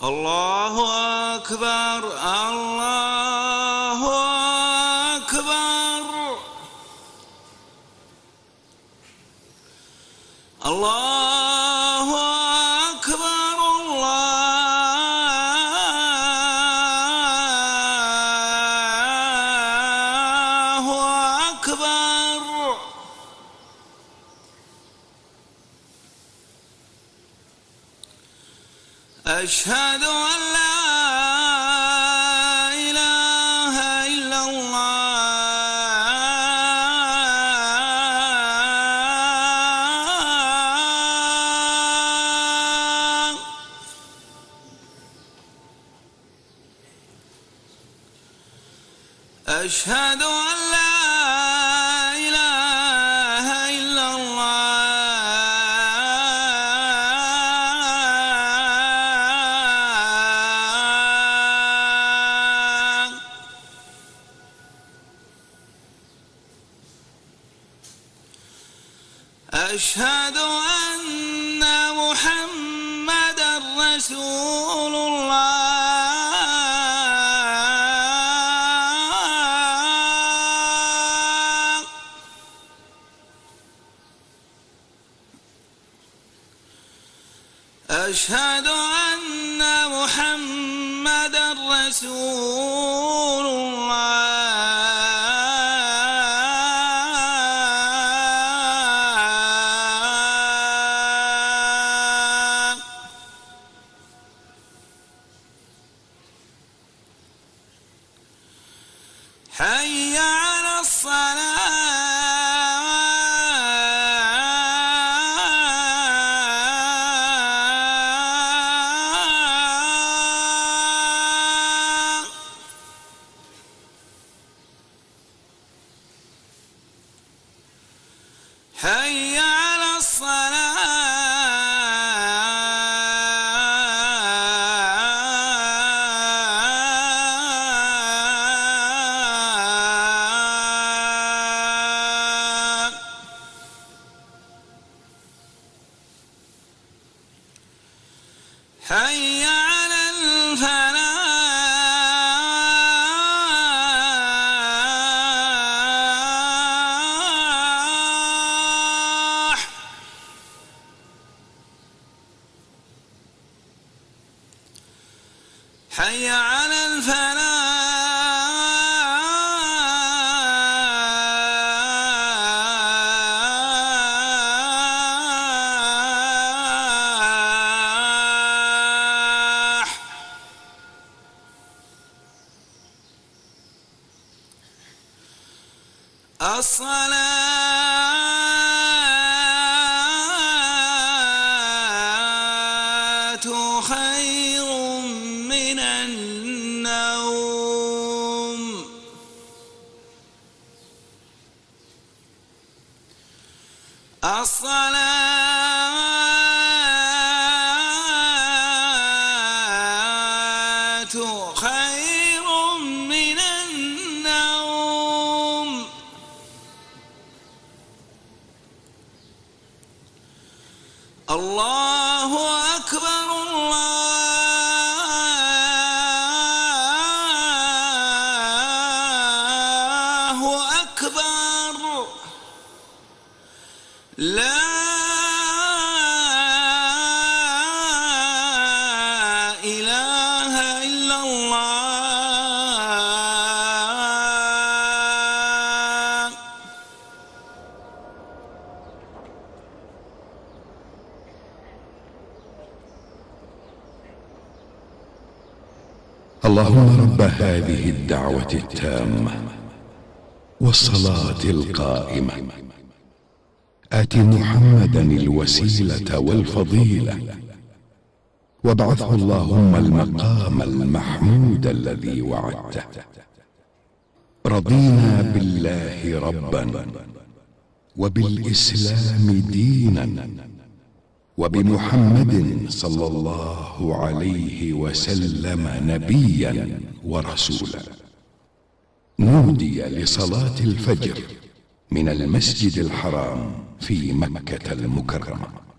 الله أكبر الله أكبر الله أكبر الله أكبر. أشهد أن لا إله إلا الله. أشهد أن لا إله إلا الله. أشهد أن محمدًا رسول الله. أشهد أن محمدًا رسول الله. حي على الصلاة. حي على الصلاة. حي على الفلاح. حي على الفلاح. الصلاة خير من النوم. الصلاة خير من النوم. الله أكبر الله أكبر. لا إله إلا الله. اللهم رب هذه الدعوة التامة والصلاة القائمة آت محمدا الوسيلة والفضيلة وابعثه اللهم المقام المحمود الذي وعدته. رضينا بالله ربا وبالإسلام دينا وبمحمد صلى الله عليه وسلم نبيا ورسولا. نودي لصلاة الفجر من المسجد الحرام في مكة المكرمة.